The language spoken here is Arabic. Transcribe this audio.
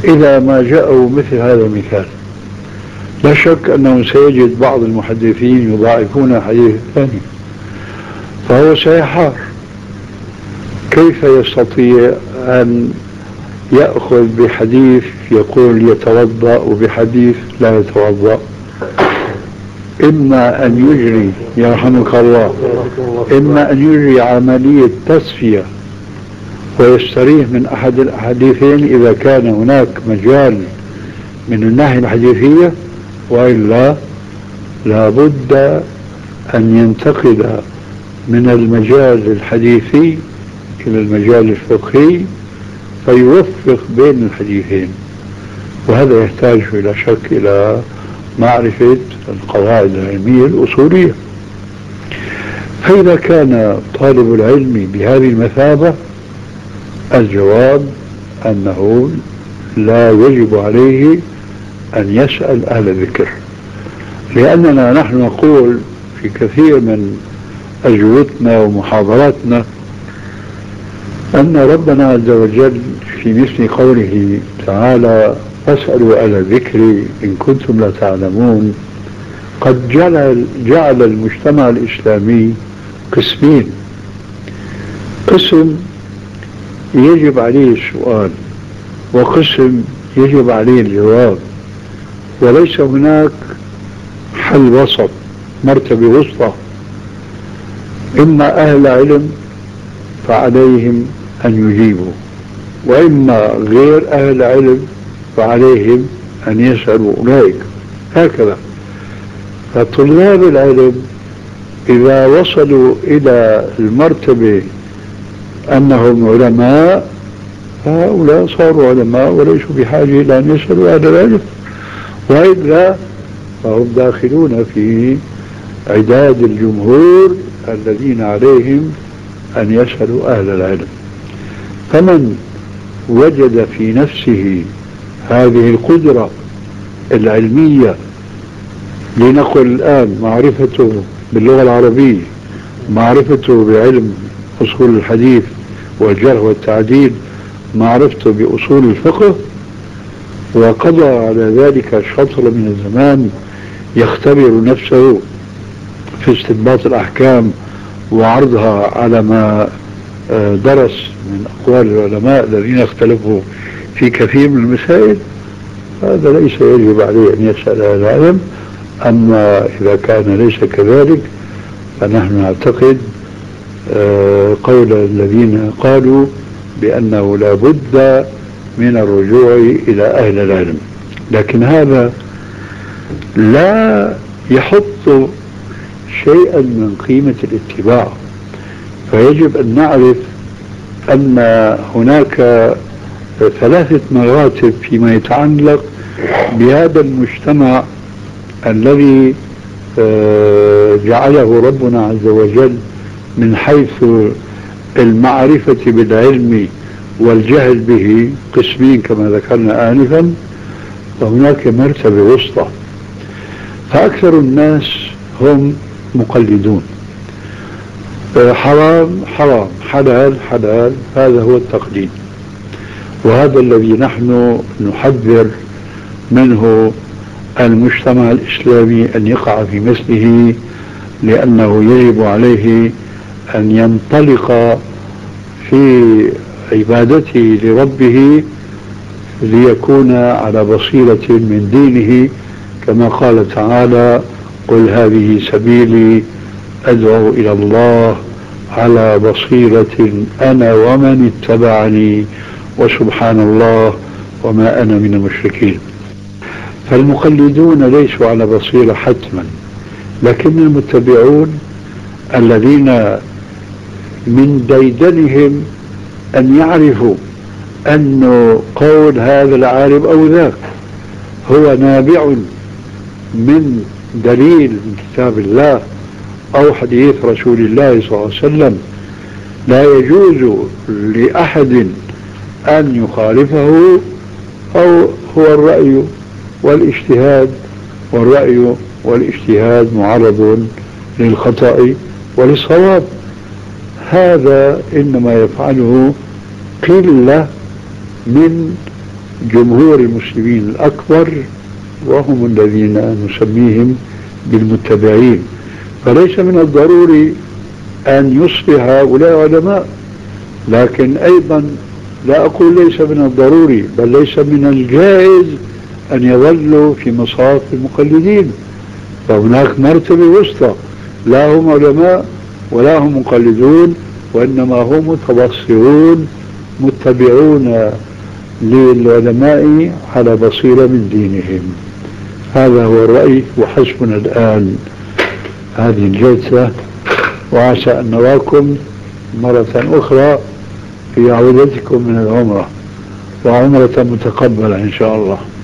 إذا ما جاءوا مثل هذا المثال. لا شك أنه سيجد بعض المحدثين يضاعفون حديث الثاني، فهو سيحار. كيف يستطيع أن يأخذ بحديث يقول يتوضأ وبحديث لا يتوضأ؟ إما أن يجري يرحمك الله، إما أن يجري عملية تصفية ويستريح من أحد الحديثين إذا كان هناك مجال من الناحية الحديثية، وإلا لابد أن ينتقل من المجال الحديثي إلى المجال الفقهي فيوفق بين الحديثين، وهذا يحتاج بلا شك إلى معرفة القواعد العلمية الأصولية. فإذا كان طالب العلم بهذه المثابة، الجواب أنه لا يجب عليه أن يسأل أهل الذكر، لأننا نحن نقول في كثير من أجوبتنا ومحاضراتنا أن ربنا عز وجل في مثل قوله تعالى فاسألوا أهل الذكر إن كنتم لا تعلمون قد جعل المجتمع الإسلامي قسمين: قسم يجب عليه السؤال، وقسم يجب عليه الجواب، وليس هناك حل وسط، مرتبة وسطى. إما أهل علم فعليهم أن يجيبوا، وإما غير أهل علم فعليهم أن يسألوا أولئك، هكذا. فطلاب العلم إذا وصلوا إلى المرتبة أنهم علماء، فهؤلاء صاروا علماء وليسوا بحاجة إلى أن يسألوا أهل العلم، وإلا فهم داخلون في عداد الجمهور الذين عليهم أن يسألوا أهل العلم. فمن وجد في نفسه هذه القدرة العلمية، لنقل الآن معرفته باللغة العربية، معرفته بعلم أصول الحديث والجرح والتعديل، معرفته بأصول الفقه، وقضى على ذلك شطر من الزمان يختبر نفسه في استنباط الأحكام وعرضها على ما درس من أقوال العلماء الذين اختلفوا في كثير من المسائل، هذا ليس يجب عليه أن يسأل أهل العلم. أما إذا كان ليس كذلك فنحن نعتقد قول الذين قالوا بأنه لا بد من الرجوع إلى أهل العلم، لكن هذا لا يحط شيئا من قيمة الاتباع. فيجب أن نعرف أن هناك 3 مراتب فيما يتعلق بهذا المجتمع الذي جعله ربنا عز وجل من حيث المعرفة بالعلم والجهل به قسمين كما ذكرنا آنفا، وهناك مرتبة وسطى. فأكثر الناس هم مقلدون، حرام حرام، حلال حلال، هذا هو التقليد، وهذا الذي نحن نحذر منه المجتمع الإسلامي أن يقع في مثله، لأنه يجب عليه أن ينطلق في عبادته لربه ليكون على بصيرة من دينه، كما قال تعالى قل هذه سبيلي أدعو إلى الله على بصيرة أنا ومن اتبعني وسبحان الله وما أنا من المشركين. فالمقلدون ليسوا على بصيرة حتما، لكن المتبعون الذين من ديدنهم أن يعرفوا أن قول هذا العالم أو ذاك هو نابع من دليل من كتاب الله أو حديث رسول الله صلى الله عليه وسلم، لا يجوز لأحد أن يخالفه، أو هو الرأي والاجتهاد، والرأي والاجتهاد معرض للخطأ وللصواب. هذا إنما يفعله قلة من جمهور المسلمين الأكبر، وهم الذين نسميهم بالمتبعين. فليس من الضروري أن يصبح هؤلاء علماء، لكن أيضا لا أقول ليس من الضروري، بل ليس من الجائز أن يظلوا في مصاف المقلدين. فهناك مرتبة وسطى، لا هم علماء ولا هم مقلدون، وإنما هم متبصرون متبعون للعلماء على بصيرة من دينهم. هذا هو الرأي، وحسبنا الآن هذه الجلسة، وعسى أن نراكم مرة أخرى في عودتكم من العمرة، وعمرة متقبلة إن شاء الله.